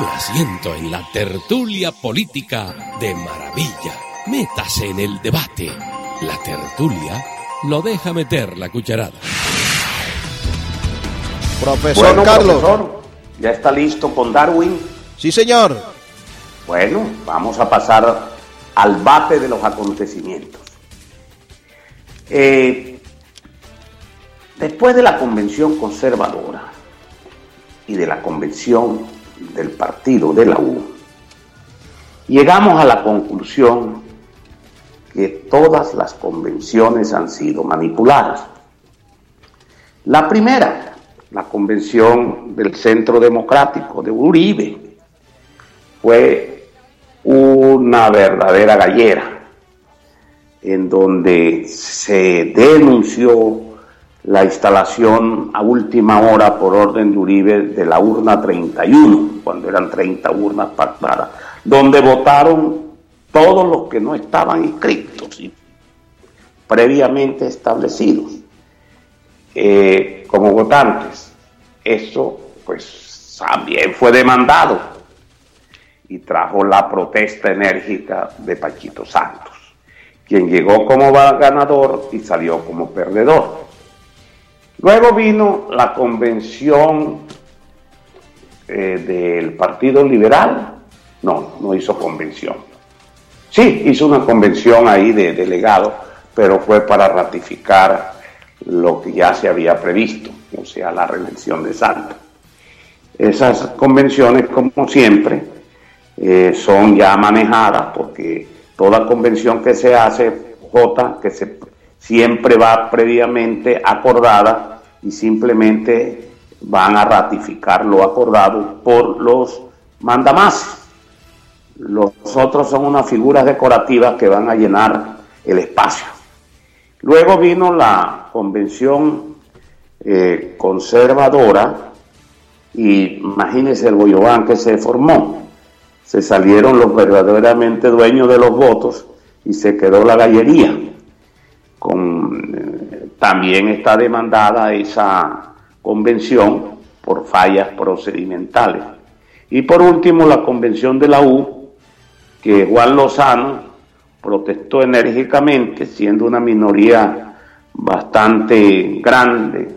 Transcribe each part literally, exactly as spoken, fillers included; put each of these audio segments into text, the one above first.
Tome asiento en la tertulia política de Maravilla. Métase en el debate. La tertulia lo deja meter la cucharada. Profesor bueno, Carlos. Profesor, ¿ya está listo con Darwin? Sí, señor. Bueno, vamos a pasar al bate de los acontecimientos. Eh, después de la convención conservadora y de la convención del partido de la U, llegamos a la conclusión que todas las convenciones han sido manipuladas. La primera, la convención del Centro Democrático de Uribe, fue una verdadera gallera, en donde se denunció la instalación a última hora por orden de Uribe de la urna treinta y uno, cuando eran treinta urnas pactadas, donde votaron todos los que no estaban inscritos y previamente establecidos eh, como votantes. Eso pues también fue demandado y trajo la protesta enérgica de Pachito Santos, quien llegó como ganador y salió como perdedor. Luego vino la convención eh, del Partido Liberal. No, no hizo convención. Sí, hizo una convención ahí de delegados, pero fue para ratificar lo que ya se había previsto, o sea, la reelección de Santos. Esas convenciones, como siempre, eh, son ya manejadas, porque toda convención que se hace, J, que se, siempre va previamente acordada, y simplemente van a ratificar lo acordado por los mandamases. Los otros son unas figuras decorativas que van a llenar el espacio. Luego vino la convención eh, conservadora, y imagínense el bollobán que se formó. Se salieron los verdaderamente dueños de los votos y se quedó la gallería. Con, eh, también está demandada esa convención por fallas procedimentales. Y por último, la convención de la U, que Juan Lozano protestó enérgicamente, siendo una minoría bastante grande,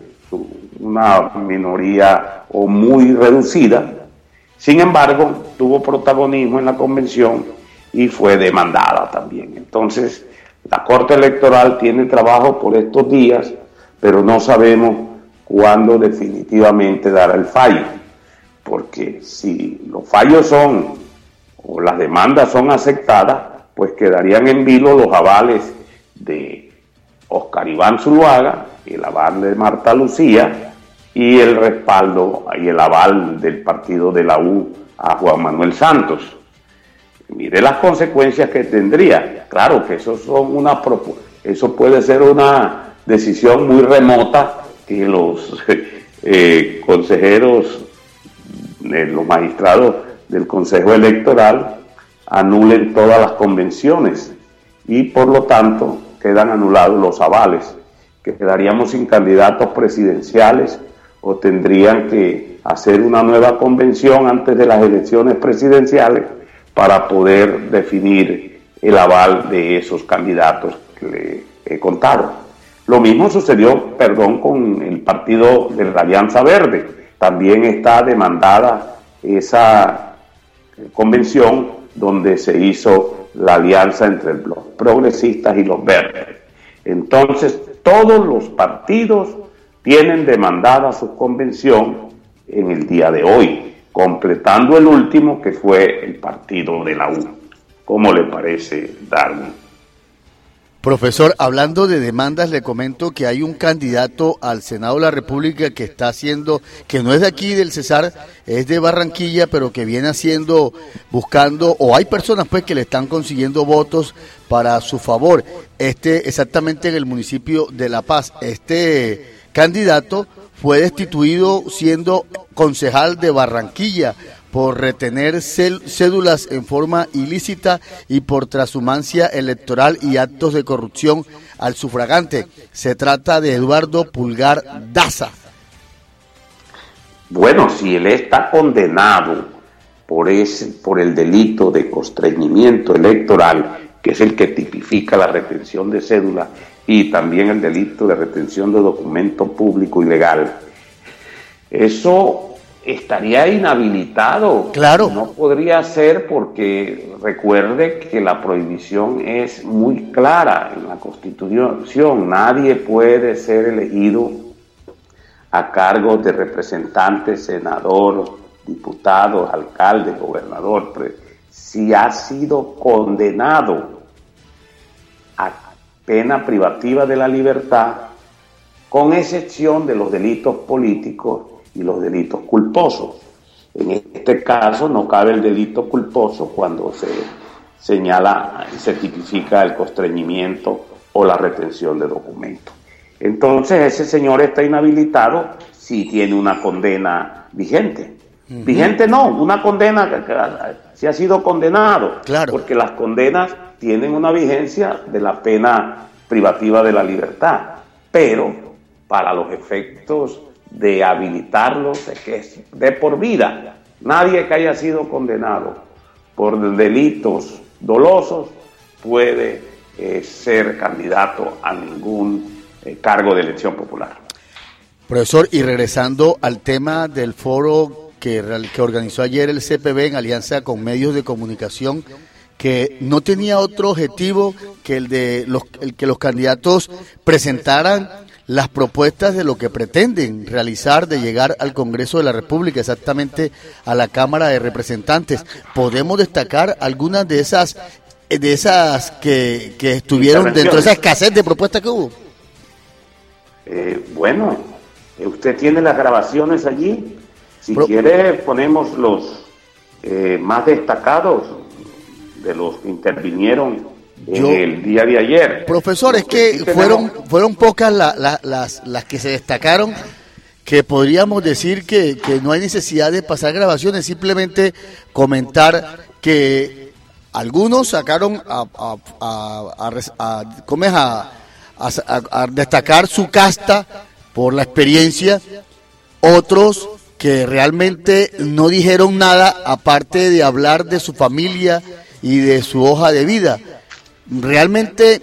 una minoría o muy reducida. Sin embargo, tuvo protagonismo en la convención y fue demandada también. Entonces, la Corte Electoral tiene trabajo por estos días, pero no sabemos cuándo definitivamente dará el fallo, porque si los fallos son, o las demandas son aceptadas, pues quedarían en vilo los avales de Oscar Iván Zuluaga, el aval de Marta Lucía, y el respaldo y el aval del partido de la U a Juan Manuel Santos. Mire las consecuencias que tendría. Claro que eso son una eso puede ser una decisión muy remota, que los eh, consejeros, eh, los magistrados del Consejo Electoral anulen todas las convenciones y por lo tanto quedan anulados los avales, que quedaríamos sin candidatos presidenciales o tendrían que hacer una nueva convención antes de las elecciones presidenciales para poder definir el aval de esos candidatos que le he contado. Lo mismo sucedió, perdón, con el partido de la Alianza Verde. También está demandada esa convención donde se hizo la alianza entre los progresistas y los verdes. Entonces, todos los partidos tienen demandada su convención en el día de hoy, completando el último, que fue el partido de la U. ¿Cómo le parece, Darwin? Profesor, hablando de demandas, le comento que hay un candidato al Senado de la República que está haciendo, que no es de aquí del Cesar, es de Barranquilla, pero que viene haciendo, buscando, o hay personas pues que le están consiguiendo votos para su favor. Este, exactamente en el municipio de La Paz, este candidato fue destituido siendo concejal de Barranquilla por retener cédulas en forma ilícita y por trashumancia electoral y actos de corrupción al sufragante. Se trata de Eduardo Pulgar Daza. Bueno, si él está condenado por, ese, por el delito de constreñimiento electoral, que es el que tipifica la retención de cédula, y también el delito de retención de documento público ilegal. Eso estaría inhabilitado. Claro. No podría ser, porque recuerde que la prohibición es muy clara en la Constitución. Nadie puede ser elegido a cargo de representante, senador, diputado, alcalde, gobernador, si ha sido condenado a pena privativa de la libertad, con excepción de los delitos políticos y los delitos culposos. En este caso no cabe el delito culposo cuando se señala y se tipifica el constreñimiento o la retención de documentos. Entonces ese señor está inhabilitado si tiene una condena vigente. Uh-huh. Vigente no, una condena que, que si ha sido condenado, claro, porque las condenas tienen una vigencia de la pena privativa de la libertad, pero para los efectos de habilitarlos es que es de por vida. Nadie que haya sido condenado por delitos dolosos puede eh, ser candidato a ningún eh, cargo de elección popular. Profesor, y regresando al tema del foro que, que organizó ayer el C P B en alianza con medios de comunicación, que no tenía otro objetivo que el de los, el que los candidatos presentaran las propuestas de lo que pretenden realizar, de llegar al Congreso de la República, exactamente a la Cámara de Representantes. ¿Podemos destacar algunas de esas de esas que, que estuvieron dentro de esa escasez de propuestas que hubo? Eh, bueno, usted tiene las grabaciones allí. Si Pro- quiere ponemos los eh, más destacados de los que intervinieron en Yo, el día de ayer. Profesor, es que sí fueron fueron pocas la, la, las las que se destacaron, que podríamos decir que, que no hay necesidad de pasar grabaciones, simplemente comentar que algunos sacaron a a a, a, a, a, a, a destacar su casta por la experiencia, otros que realmente no dijeron nada aparte de hablar de su familia y de su hoja de vida. Realmente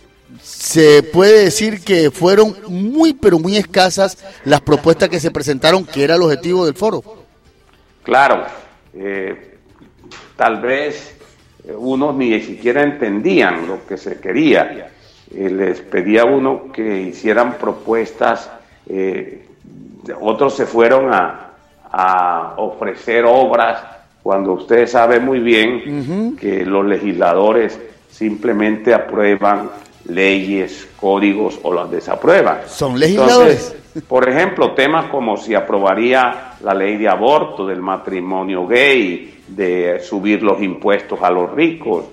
se puede decir que fueron muy pero muy escasas las propuestas que se presentaron, que era el objetivo del foro. Claro, eh, tal vez unos ni siquiera entendían lo que se quería. Eh, les pedía uno que hicieran propuestas, eh, otros se fueron a, a ofrecer obras, cuando usted sabe muy bien uh-huh. que los legisladores simplemente aprueban leyes, códigos o las desaprueban. Son legisladores. Entonces, por ejemplo, temas como si aprobaría la ley de aborto, del matrimonio gay, de subir los impuestos a los ricos,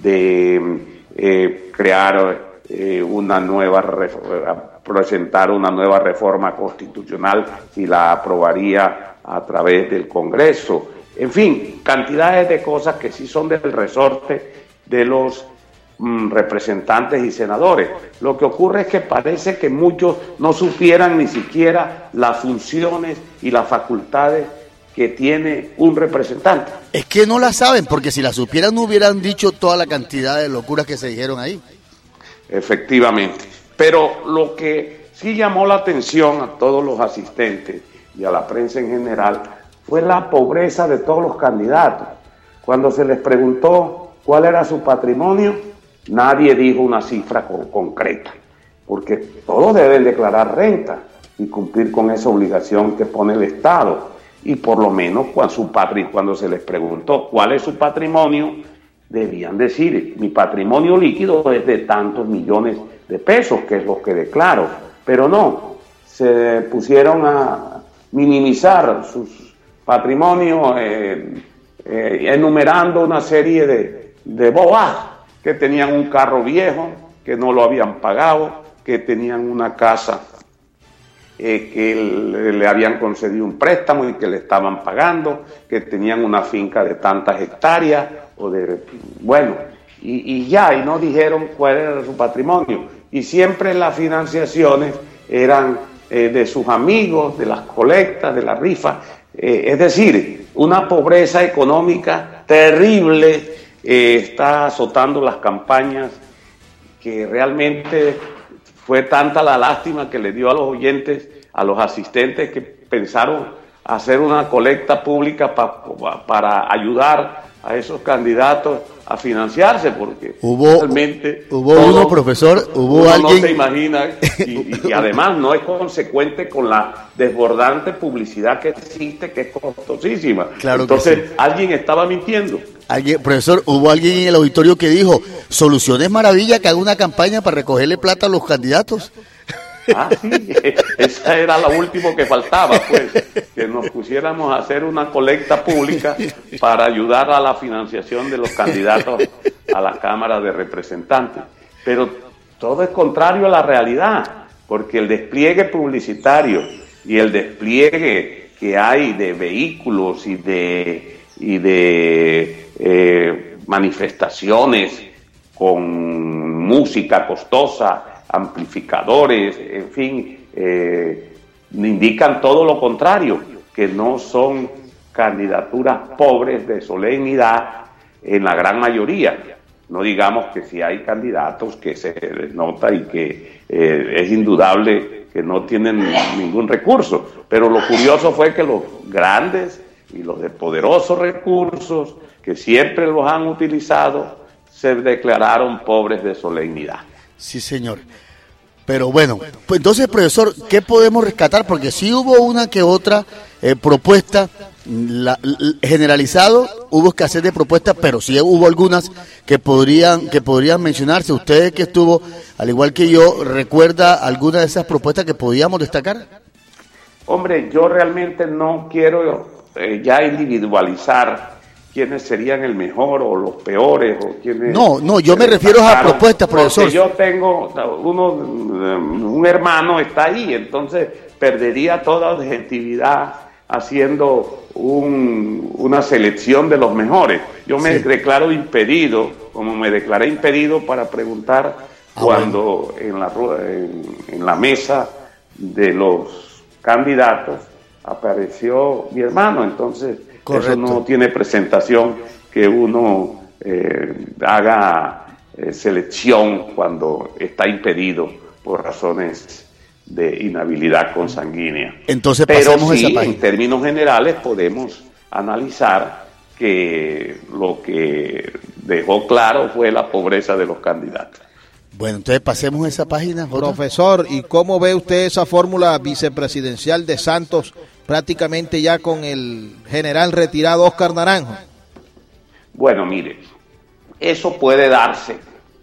de eh, crear eh, una nueva, presentar una nueva reforma constitucional, si la aprobaría a través del Congreso. En fin, cantidades de cosas que sí son del resorte de los mm, representantes y senadores. Lo que ocurre es que parece que muchos no supieran ni siquiera las funciones y las facultades que tiene un representante. Es que no la saben, porque si la supieran no hubieran dicho toda la cantidad de locuras que se dijeron ahí. Efectivamente. Pero lo que sí llamó la atención a todos los asistentes y a la prensa en general fue la pobreza de todos los candidatos. Cuando se les preguntó cuál era su patrimonio, nadie dijo una cifra con, concreta, porque todos deben declarar renta y cumplir con esa obligación que pone el Estado. Y por lo menos cuando, su patri, cuando se les preguntó cuál es su patrimonio, debían decir: mi patrimonio líquido es de tantos millones de pesos, que es lo que declaro. Pero no, se pusieron a minimizar sus patrimonios, eh, eh, enumerando una serie de, de boas, que tenían un carro viejo, que no lo habían pagado, que tenían una casa eh, que le, le habían concedido un préstamo y que le estaban pagando, que tenían una finca de tantas hectáreas, o de, bueno, y, y ya, y no dijeron cuál era su patrimonio. Y siempre las financiaciones eran eh, de sus amigos, de las colectas, de las rifas, Eh, es decir, una pobreza económica terrible eh, está azotando las campañas, que realmente fue tanta la lástima que le dio a los oyentes, a los asistentes, que pensaron hacer una colecta pública pa, pa, para ayudar a esos candidatos a financiarse, porque hubo, realmente hubo uno, profesor, hubo uno alguien... no se imagina, y, y además no es consecuente con la desbordante publicidad que existe, que es costosísima. Claro. Entonces, que sí. alguien estaba mintiendo. Alguien, profesor, hubo alguien en el auditorio que dijo, Soluciones Maravilla, que haga una campaña para recogerle plata a los candidatos. Ah, sí, esa era la última que faltaba, pues, que nos pusiéramos a hacer una colecta pública para ayudar a la financiación de los candidatos a la Cámara de Representantes. Pero todo es contrario a la realidad, porque el despliegue publicitario y el despliegue que hay de vehículos y de, y de eh, manifestaciones con música costosa, amplificadores, en fin, eh, indican todo lo contrario, que no son candidaturas pobres de solemnidad en la gran mayoría. No digamos que si hay candidatos que se nota y que eh, es indudable que no tienen ningún recurso, pero lo curioso fue que los grandes y los de poderosos recursos, que siempre los han utilizado, se declararon pobres de solemnidad. Sí, señor. Pero bueno, pues entonces, profesor, ¿qué podemos rescatar? Porque sí hubo una que otra eh, propuesta, la, la, generalizado, hubo escasez de propuestas, pero sí hubo algunas que podrían que podrían mencionarse. Usted que estuvo, al igual que yo, ¿recuerda alguna de esas propuestas que podíamos destacar? Hombre, yo realmente no quiero eh, ya individualizar quiénes serían el mejor o los peores o quiénes... No, no, yo me refiero a propuestas, profesor. Porque yo tengo, uno, un hermano está ahí, entonces perdería toda objetividad haciendo un, una selección de los mejores. Yo me sí. declaro impedido, como me declaré impedido para preguntar ah, cuando bueno. en, la, en, en la mesa de los candidatos apareció mi hermano, entonces... Correcto. Eso no tiene presentación que uno eh, haga eh, selección cuando está impedido por razones de inhabilidad consanguínea. Entonces, pero pasemos sí, esa página. En términos generales podemos analizar que lo que dejó claro fue la pobreza de los candidatos. Bueno, entonces pasemos esa página, Jota. Profesor, ¿y cómo ve usted esa fórmula vicepresidencial de Santos prácticamente ya con el general retirado Óscar Naranjo? Bueno, mire, eso puede darse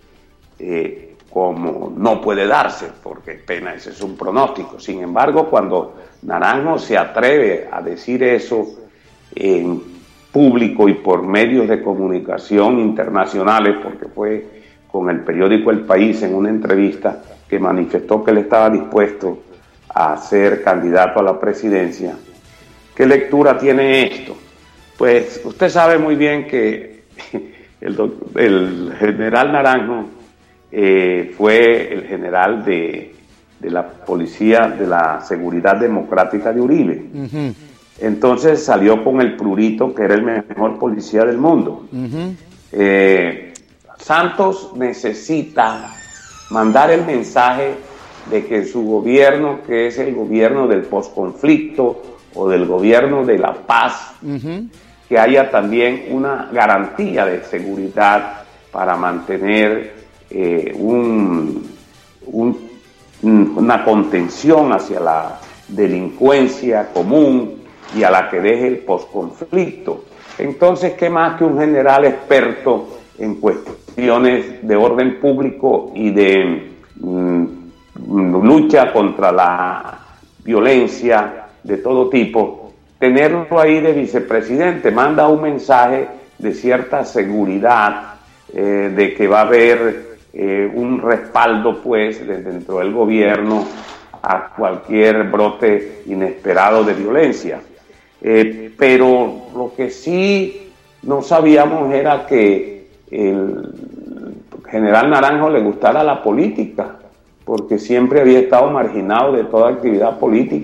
eh, como no puede darse, porque pena, ese es un pronóstico. Sin embargo, cuando Naranjo se atreve a decir eso en público y por medios de comunicación internacionales, porque fue con el periódico El País en una entrevista que manifestó que él estaba dispuesto a ser candidato a la presidencia. ¿Qué lectura tiene esto? Pues usted sabe muy bien que el, el general Naranjo eh, fue el general de, de la Policía de la Seguridad Democrática de Uribe. Uh-huh. Entonces salió con el prurito que era el mejor policía del mundo. Uh-huh. Eh, Santos necesita mandar el mensaje de que su gobierno, que es el gobierno del posconflicto o del gobierno de la paz, uh-huh. que haya también una garantía de seguridad para mantener eh, un, un, una contención hacia la delincuencia común y a la que deje el posconflicto. Entonces, ¿qué más que un general experto en cuestiones de orden público y de mm, lucha contra la violencia de todo tipo? Tenerlo ahí de vicepresidente manda un mensaje de cierta seguridad, eh, de que va a haber eh, un respaldo pues de dentro del gobierno a cualquier brote inesperado de violencia. Eh, pero lo que sí no sabíamos era que el general Naranjo le gustara la política, porque siempre había estado marginado de toda actividad política.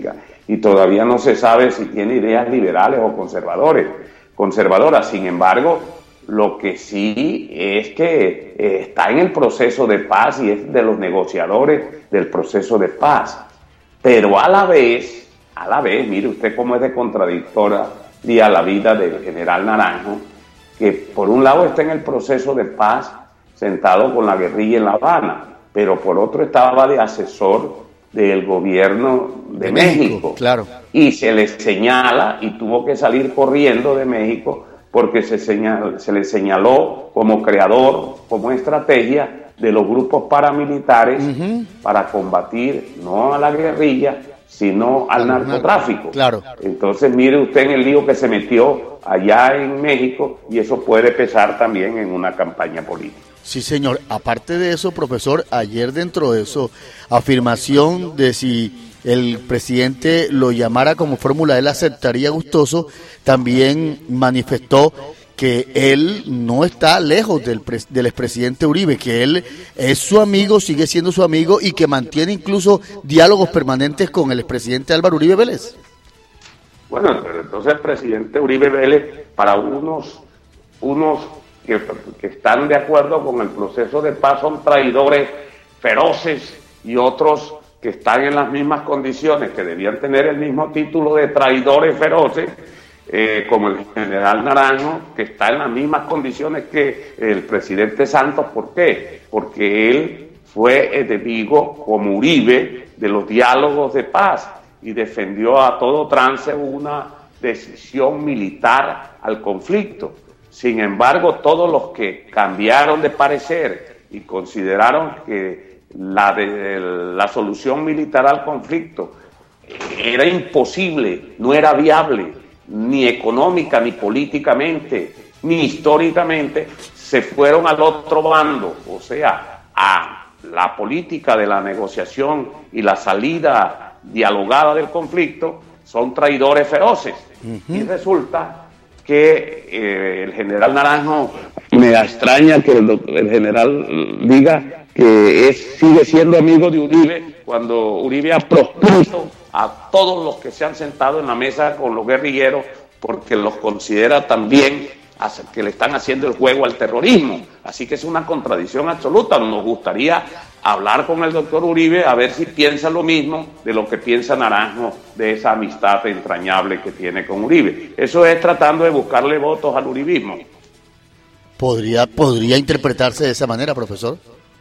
y todavía no se sabe si tiene ideas liberales o conservadores, conservadoras. Sin embargo, lo que sí es que eh, está en el proceso de paz y es de los negociadores del proceso de paz. Pero a la vez, a la vez, mire usted cómo es de contradictoria la vida del general Naranjo, que por un lado está en el proceso de paz sentado con la guerrilla en La Habana, pero por otro estaba de asesor del gobierno de, de México, México, claro. Y se le señala, y tuvo que salir corriendo de México, porque se, señal, se le señaló como creador, como estrategia de los grupos paramilitares uh-huh. para combatir no a la guerrilla, sino al claro, narcotráfico. Claro. Entonces mire usted en el lío que se metió allá en México, y eso puede pesar también en una campaña política. Sí, señor. Aparte de eso, profesor, ayer dentro de eso, afirmación de si el presidente lo llamara como fórmula, él aceptaría gustoso, también manifestó que él no está lejos del, pres- del expresidente Uribe, que él es su amigo, sigue siendo su amigo y que mantiene incluso diálogos permanentes con el expresidente Álvaro Uribe Vélez. Bueno, pero entonces el presidente Uribe Vélez, para unos, unos que, que están de acuerdo con el proceso de paz, son traidores feroces, y otros que están en las mismas condiciones, que debían tener el mismo título de traidores feroces, Eh, como el general Naranjo, que está en las mismas condiciones que el presidente Santos. ¿Por qué? Porque él fue enemigo, como Uribe, de los diálogos de paz y defendió a todo trance una decisión militar al conflicto. Sin embargo, todos los que cambiaron de parecer y consideraron que la, de, la solución militar al conflicto era imposible, no era viable, ni económica, ni políticamente, ni históricamente, se fueron al otro bando, o sea, a la política de la negociación y la salida dialogada del conflicto. Son traidores feroces. Uh-huh. Y resulta que eh, el general Naranjo, me extraña que el, el general diga que es, sigue siendo amigo de Uribe, cuando Uribe ha propuesto a todos los que se han sentado en la mesa con los guerrilleros, porque los considera también que le están haciendo el juego al terrorismo. Así que es una contradicción absoluta. Nos gustaría hablar con el doctor Uribe a ver si piensa lo mismo de lo que piensa Naranjo de esa amistad entrañable que tiene con Uribe. Eso es tratando de buscarle votos al uribismo. ¿Podría, podría interpretarse de esa manera, profesor?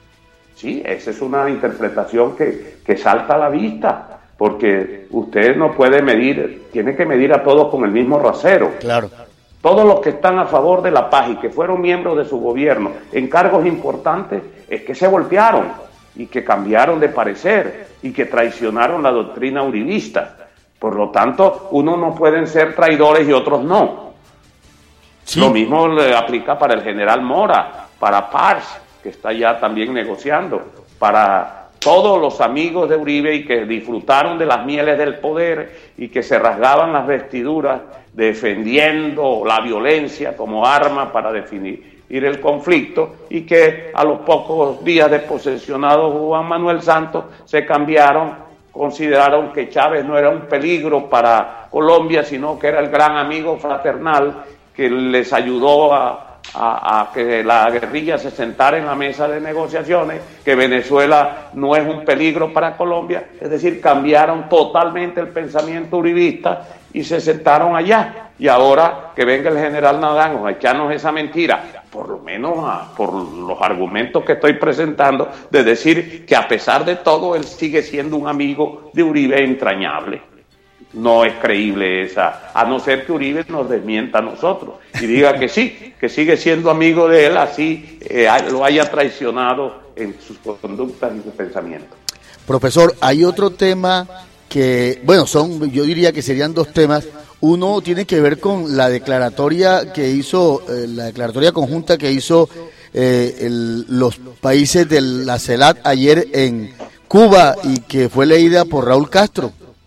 Sí, esa es una interpretación que, que salta a la vista, porque usted no puede medir, tiene que medir a todos con el mismo rasero. Claro. Todos los que están a favor de la paz y que fueron miembros de su gobierno en cargos importantes, es que se voltearon y que cambiaron de parecer y que traicionaron la doctrina uribista. Por lo tanto, unos no pueden ser traidores y otros no. Sí. Lo mismo le aplica para el general Mora, para Pars, que está ya también negociando, para todos los amigos de Uribe y que disfrutaron de las mieles del poder y que se rasgaban las vestiduras defendiendo la violencia como arma para definir el conflicto, y que a los pocos días de posesionado Juan Manuel Santos se cambiaron, consideraron que Chávez no era un peligro para Colombia, sino que era el gran amigo fraternal que les ayudó a A, a que la guerrilla se sentara en la mesa de negociaciones, que Venezuela no es un peligro para Colombia. Es decir, cambiaron totalmente el pensamiento uribista y se sentaron allá. Y ahora que venga el general Naranjo a echarnos esa mentira, por lo menos a, por los argumentos que estoy presentando, de decir que a pesar de todo él sigue siendo un amigo de Uribe entrañable. No es creíble esa, a no ser que Uribe nos desmienta a nosotros y diga que sí, que sigue siendo amigo de él, así eh, lo haya traicionado en sus conductas y sus pensamientos. Profesor, hay otro tema que, bueno, son, yo diría que serían dos temas. Uno tiene que ver con la declaratoria que hizo, eh, la declaratoria conjunta que hizo eh, el, los países de la CELAC ayer en Cuba y que fue leída por Raúl Castro.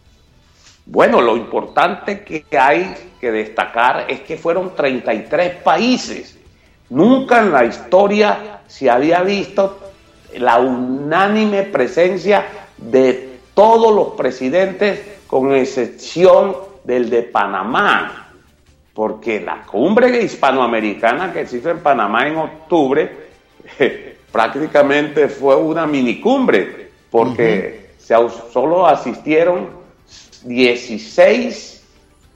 Bueno, lo importante que hay que destacar es que fueron treinta y tres países. Nunca en la historia se había visto la unánime presencia de todos los presidentes con excepción del de Panamá, porque la cumbre hispanoamericana que se hizo en Panamá en octubre eh, prácticamente fue una minicumbre, porque uh-huh. se, solo asistieron dieciséis,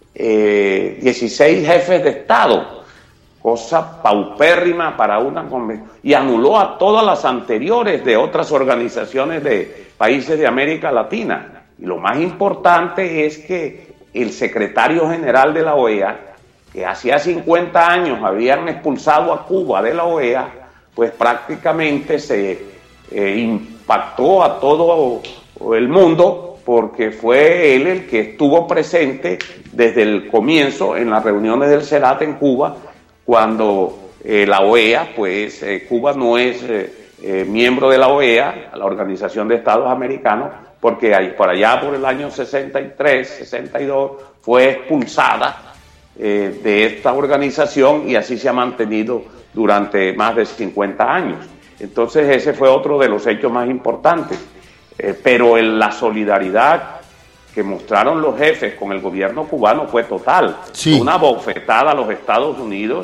eh, dieciséis jefes de Estado, cosa paupérrima para una convención, y anuló a todas las anteriores de otras organizaciones de países de América Latina. Y lo más importante es que el secretario general de la O E A, que hacía cincuenta años habían expulsado a Cuba de la O E A, pues prácticamente se eh, impactó a todo el mundo, porque fue él el que estuvo presente desde el comienzo en las reuniones del CELAT en Cuba, cuando eh, la O E A, pues eh, Cuba no es eh, eh, miembro de la O E A, la Organización de Estados Americanos, porque ahí, por allá por el año sesenta y tres, sesenta y dos fue expulsada eh, de esta organización, y así se ha mantenido durante más de cincuenta años. Entonces ese fue otro de los hechos más importantes. Eh, pero en la solidaridad que mostraron los jefes con el gobierno cubano fue total. Sí. Una bofetada a los Estados Unidos,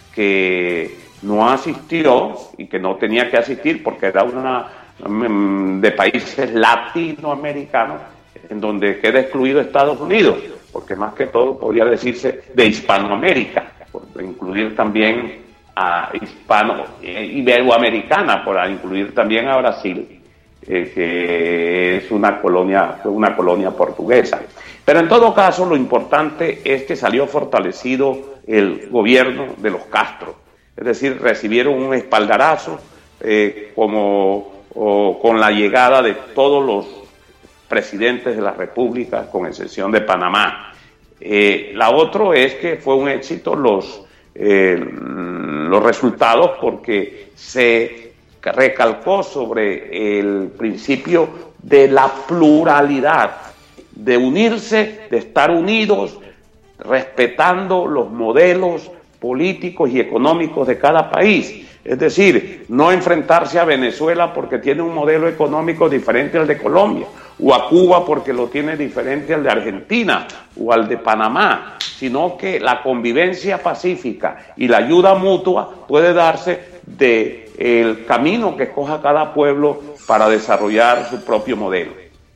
que no asistió y que no tenía que asistir porque era una de países latinoamericanos, en donde queda excluido Estados Unidos, porque más que todo podría decirse de Hispanoamérica, por incluir también a hispano, eh, iberoamericana, por incluir también a Brasil, eh, que es una colonia, una colonia portuguesa. Pero en todo caso, lo importante es que salió fortalecido el gobierno de los Castro, es decir, recibieron un espaldarazo eh, como o con la llegada de todos los presidentes de la República, con excepción de Panamá. Eh, la otra es que fue un éxito los, eh, los resultados, porque se recalcó sobre el principio de la pluralidad, de unirse, de estar unidos, respetando los modelos políticos y económicos de cada país. Es decir, no enfrentarse a Venezuela porque tiene un modelo económico diferente al de Colombia, o a Cuba porque lo tiene diferente al de Argentina o al de Panamá, sino que la convivencia pacífica y la ayuda mutua puede darse del camino que escoja cada pueblo para desarrollar su propio modelo.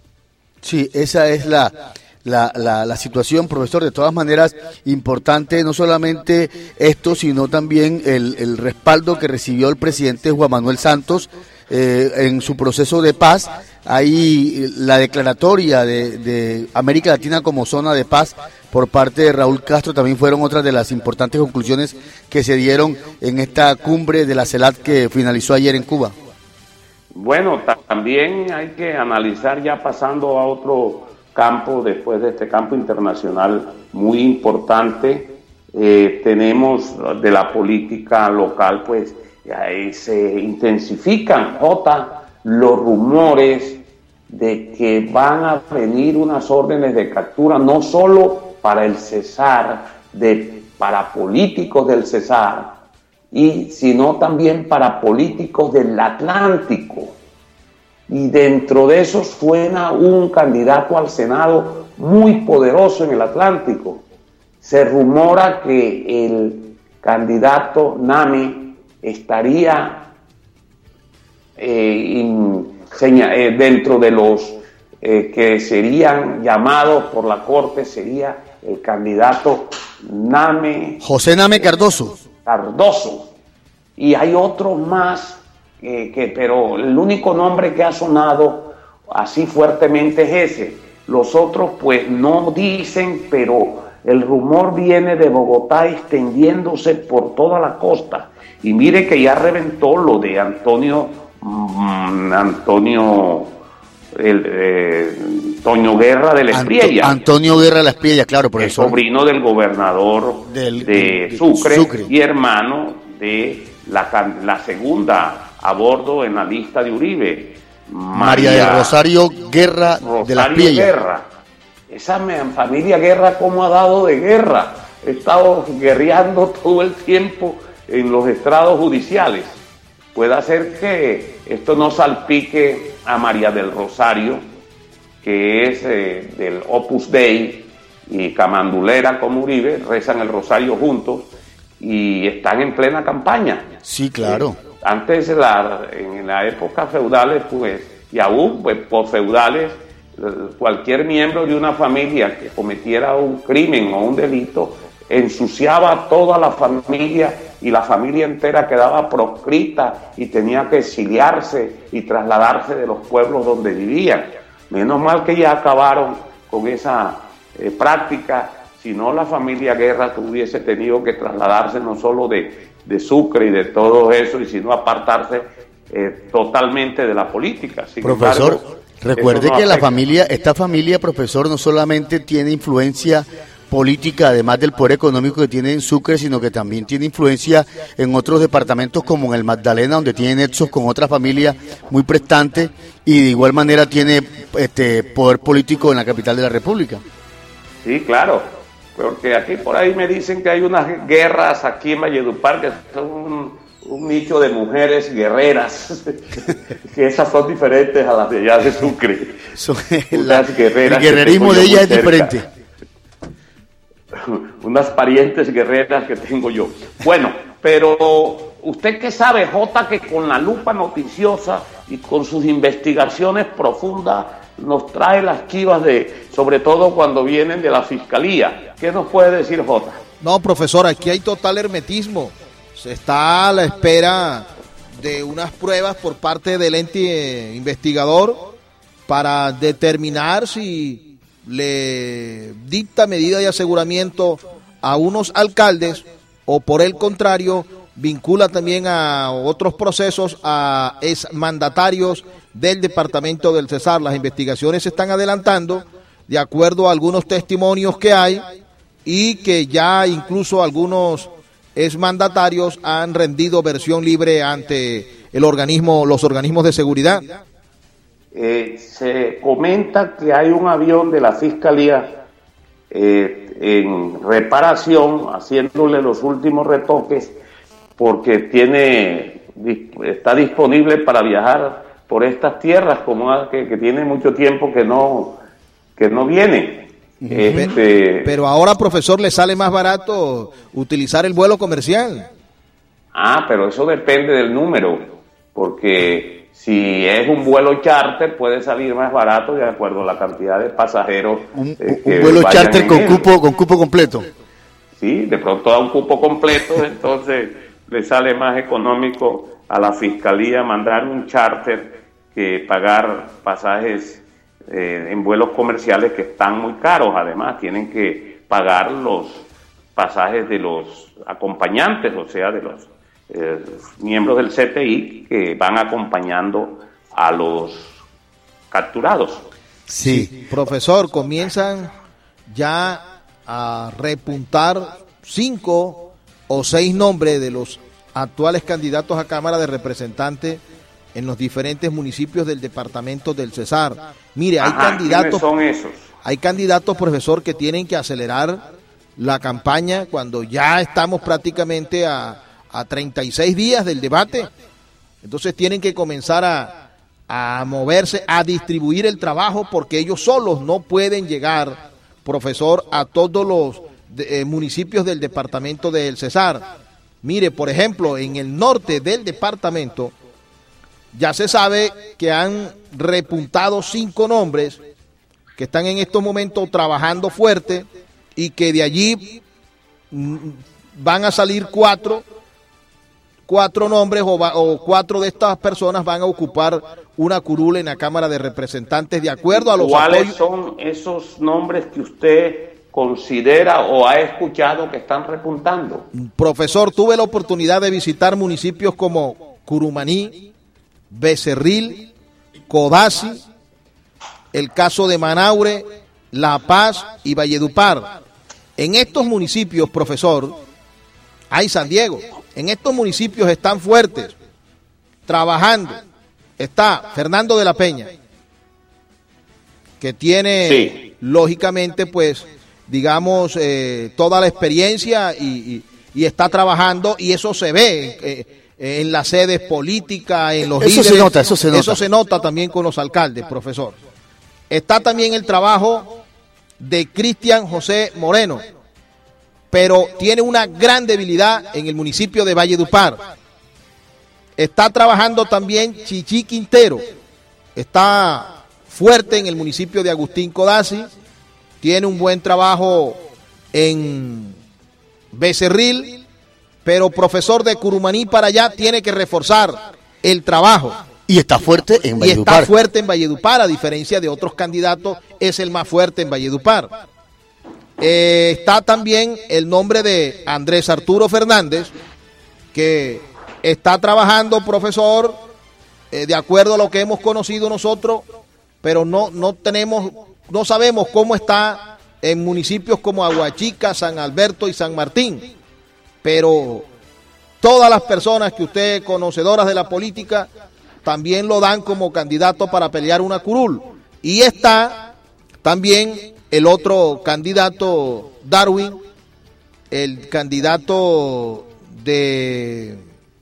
Sí, esa es la... La, la, la situación, profesor. De todas maneras, importante no solamente esto, sino también el, el respaldo que recibió el presidente Juan Manuel Santos eh, en su proceso de paz. Hay la declaratoria de, de América Latina como zona de paz por parte de Raúl Castro, también fueron otras de las importantes conclusiones que se dieron en esta cumbre de la CELAT que finalizó ayer en Cuba. Bueno, también hay que analizar, ya pasando a otro campo, después de este campo internacional muy importante, eh, tenemos de la política local, pues ahí se intensifican, Jota, los rumores de que van a venir unas órdenes de captura, no solo para el Cesar, de, para políticos del Cesar, y sino también para políticos del Atlántico. Y dentro de esos suena un candidato al Senado muy poderoso en el Atlántico. Se rumora que el candidato Nami estaría eh, in, seña, eh, dentro de los eh, que serían llamados por la Corte, sería el candidato Name... José Name Cardoso. Cardoso. Y hay otros más, eh, que, pero el único nombre que ha sonado así fuertemente es ese. Los otros pues no dicen, pero el rumor viene de Bogotá extendiéndose por toda la costa. Y mire que ya reventó lo de Antonio, mmm, Antonio, el, eh, Toño Guerra de la Espriella. Anto, Antonio Guerra de la Espriella, claro, profesor. El sobrino del gobernador del, de, de Sucre, Sucre y hermano de la, la segunda a bordo en la lista de Uribe, María, María del Rosario Guerra Rosario de la Espriella. Guerra. Esa familia Guerra, ¿cómo ha dado de guerra? Ha estado guerreando todo el tiempo en los estrados judiciales. Puede hacer que esto no salpique a María del Rosario, que es eh, del Opus Dei, y Camandulera como Uribe rezan el rosario juntos y están en plena campaña. Sí, claro. Eh, antes, la, en la época feudales, pues, y aún pues, por feudales, cualquier miembro de una familia que cometiera un crimen o un delito ensuciaba a toda la familia y la familia entera quedaba proscrita y tenía que exiliarse y trasladarse de los pueblos donde vivían. Menos mal que ya acabaron con esa eh, práctica, si no la familia Guerra hubiese tenido que trasladarse no solo de, de Sucre y de todo eso, y sino apartarse eh, totalmente de la política. Sin Profesor, embargo, recuerde no que la afecta. familia, esta familia, profesor, no solamente tiene influencia política, además del poder económico que tiene en Sucre, sino que también tiene influencia en otros departamentos como en el Magdalena, donde tiene nexos con otra familia muy prestante, y de igual manera tiene este poder político en la capital de la República. Sí, claro, porque aquí por ahí me dicen que hay unas guerras aquí en Valledupar que son un, un nicho de mujeres guerreras, que esas son diferentes a las de allá de Sucre. Son Unas la- guerreras el que guerrerismo tengo de yo ella muy es cerca. diferente. Unas parientes guerreras que tengo yo. Bueno, pero usted qué sabe, Jota, que con la lupa noticiosa y con sus investigaciones profundas nos trae las chivas de, sobre todo cuando vienen de la fiscalía. ¿Qué nos puede decir, Jota? No, profesor, aquí hay total hermetismo. Se está a la espera de unas pruebas por parte del ente investigador para determinar si le dicta medida de aseguramiento a unos alcaldes o por el contrario vincula también a otros procesos a exmandatarios del departamento del Cesar. Las investigaciones se están adelantando de acuerdo a algunos testimonios que hay y que ya incluso algunos exmandatarios han rendido versión libre ante el organismo, los organismos de seguridad. Eh, se comenta que hay un avión de la Fiscalía eh, en reparación, haciéndole los últimos retoques, porque tiene está disponible para viajar por estas tierras, como que, que tiene mucho tiempo que no que no viene. Este, Pero ahora, profesor, le sale más barato utilizar el vuelo comercial. ah, pero eso depende del número, porque si es un vuelo charter puede salir más barato de acuerdo a la cantidad de pasajeros. Un, eh, un que vuelo vayan charter en con él. cupo, con cupo completo. Sí, de pronto da un cupo completo, entonces le sale más económico a la Fiscalía mandar un charter que pagar pasajes eh, en vuelos comerciales que están muy caros. Además, tienen que pagar los pasajes de los acompañantes, o sea, de los eh, miembros del C T I que van acompañando a los capturados. Sí. Profesor, comienzan ya a repuntar cinco o seis nombres de los actuales candidatos a Cámara de Representantes en los diferentes municipios del departamento del Cesar. Mire, hay Ajá, candidatos, ¿quiénes son esos? hay candidatos, profesor, que tienen que acelerar la campaña cuando ya estamos prácticamente a, a treinta y seis días del debate. Entonces tienen que comenzar a, a moverse, a distribuir el trabajo, porque ellos solos no pueden llegar, profesor, a todos los de, eh, municipios del departamento del Cesar. Mire, por ejemplo, en el norte del departamento ya se sabe que han repuntado cinco nombres que están en estos momentos trabajando fuerte y que de allí mm, van a salir cuatro cuatro nombres o, va, o cuatro de estas personas van a ocupar una curul en la Cámara de Representantes de acuerdo a los ¿Cuáles apoyos. son esos nombres que usted considera o ha escuchado que están repuntando? Profesor, tuve la oportunidad de visitar municipios como Curumaní, Becerril, Codazzi, el caso de Manaure, La Paz y Valledupar. En estos municipios, profesor, hay San Diego. En estos municipios están fuertes, trabajando. Está Fernando de la Peña, que tiene, Sí. lógicamente, pues, digamos, eh, toda la experiencia y, y, y está trabajando, y eso se ve eh, en las sedes políticas, en los Eso líderes. se nota, eso se nota. Eso se nota también con los alcaldes, profesor. Está también el trabajo de Cristian José Moreno, pero tiene una gran debilidad en el municipio de Valledupar. Está trabajando también Chichi Quintero, está fuerte en el municipio de Agustín Codazzi, tiene un buen trabajo en Becerril, pero profesor de Curumaní para allá tiene que reforzar el trabajo. Y está fuerte en Valledupar. Y está fuerte en Valledupar, a diferencia de otros candidatos, es el más fuerte en Valledupar. Eh, está también el nombre de Andrés Arturo Fernández, que está trabajando, profesor, eh, de acuerdo a lo que hemos conocido nosotros, pero no, no tenemos, no sabemos cómo está en municipios como Aguachica, San Alberto y San Martín. Pero todas las personas que usted, conocedoras de la política, también lo dan como candidato para pelear una curul. Y está también el otro candidato, Darwin, el candidato de...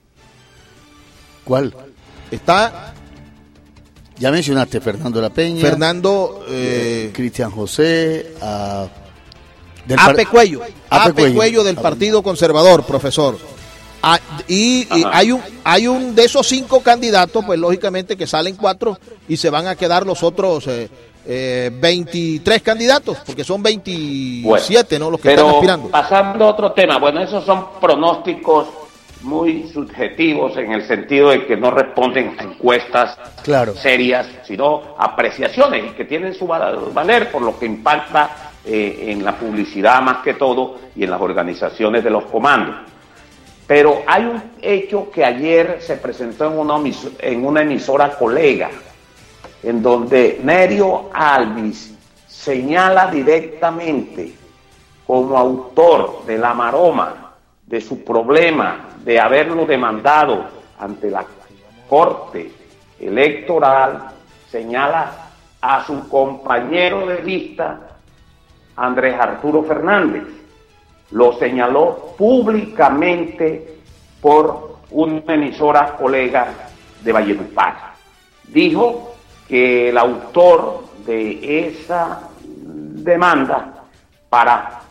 ¿Cuál? Está... Ya mencionaste Fernando La Peña. Fernando... Eh, Cristian José... Uh, del Ape Cuello. Ape, Ape Cuello del Partido Conservador, profesor. Ah, y, y hay un hay un de esos cinco candidatos, pues lógicamente que salen cuatro y se van a quedar los otros eh, eh, veintitrés candidatos, porque son veintisiete, bueno, ¿no? Los que pero están aspirando. Pasando a otro tema, bueno, esos son pronósticos muy subjetivos en el sentido de que no responden a encuestas claro. serias, sino apreciaciones y que tienen su valer por lo que impacta eh, en la publicidad más que todo y en las organizaciones de los comandos. Pero hay un hecho que ayer se presentó en una, en una emisora colega, en donde Nerio Alvis señala directamente como autor de la maroma, de su problema, de haberlo demandado ante la Corte Electoral, señala a su compañero de lista, Andrés Arturo Fernández. Lo señaló públicamente por una emisora colega de Valledupar. Dijo que el autor de esa demanda, para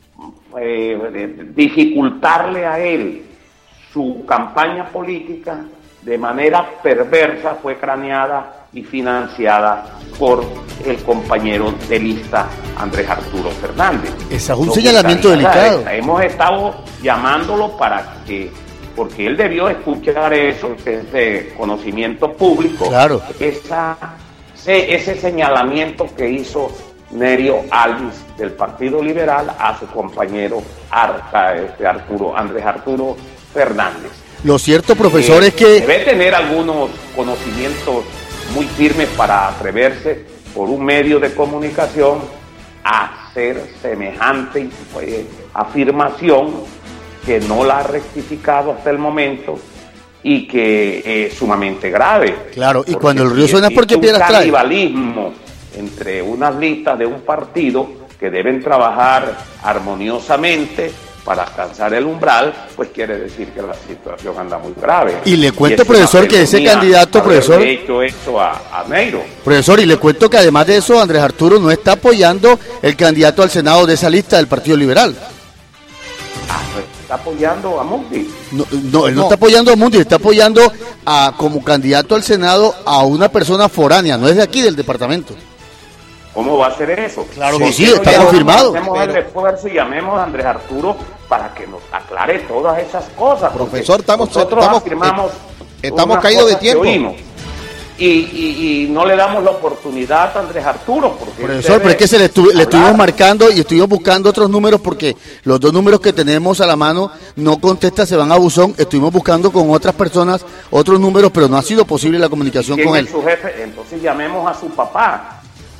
eh, dificultarle a él su campaña política, de manera perversa fue craneada y financiada por el compañero de lista Andrés Arturo Fernández. Ese es un señalamiento delicado. Esta. Hemos estado llamándolo para que, porque él debió escuchar eso, que es de conocimiento público, claro. esa, ese señalamiento que hizo Nerio Alvis del Partido Liberal a su compañero Arca, este Arturo, Andrés Arturo Fernández. Lo cierto, profesor, eh, es que... Debe tener algunos conocimientos muy firmes para atreverse por un medio de comunicación a hacer semejante pues, afirmación que no la ha rectificado hasta el momento y que es sumamente grave. Claro, y cuando el río suena es porque piedras trae. Un canibalismo entre unas listas de un partido que deben trabajar armoniosamente para alcanzar el umbral, pues quiere decir que la situación anda muy grave. Y le cuento, y profesor, que ese candidato, profesor... hecho esto a, a Neiro. Profesor, y le cuento que además de eso, Andrés Arturo no está apoyando el candidato al Senado de esa lista del Partido Liberal. Ah, está apoyando a Mundi. No, no, él no, no está apoyando a Mundi, está apoyando a como candidato al Senado a una persona foránea, no es de aquí del departamento. ¿Cómo va a ser eso? Claro que sí, está confirmado. Hacemos el esfuerzo y llamemos a Andrés Arturo para que nos aclare todas esas cosas. Profesor, estamos, nosotros estamos, afirmamos estamos caídos de tiempo. Y, y, y no le damos la oportunidad a Andrés Arturo. Porque Profesor, pero es que se le, estu le estuvimos marcando y estuvimos buscando otros números porque los dos números que tenemos a la mano no contesta, se van a buzón. Estuvimos buscando con otras personas otros números, pero no ha sido posible la comunicación con él. ¿Quién es su jefe? Entonces llamemos a su papá.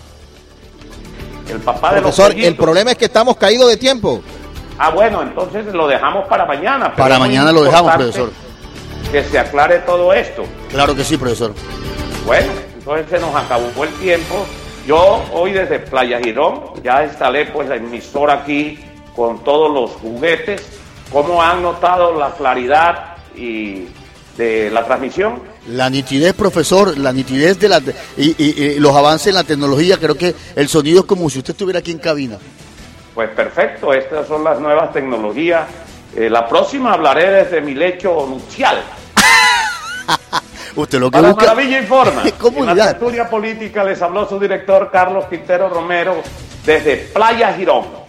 El papá de los Profesor, el problema es que estamos caídos de tiempo. Ah, bueno, entonces lo dejamos para mañana. Para mañana lo dejamos, profesor. Que se aclare todo esto. Claro que sí, profesor. Bueno, entonces se nos acabó el tiempo. Yo hoy desde Playa Girón ya instalé pues la emisora aquí con todos los juguetes. ¿Cómo han notado la claridad y de la transmisión. La nitidez, profesor, la nitidez de la y, y, y los avances en la tecnología, creo que el sonido es como si usted estuviera aquí en cabina. Pues perfecto, estas son las nuevas tecnologías. Eh, la próxima hablaré desde mi lecho nupcial. Usted lo que Para busca... Maravilla Informa. En la tertulia política les habló su director Carlos Quintero Romero desde Playa Girón.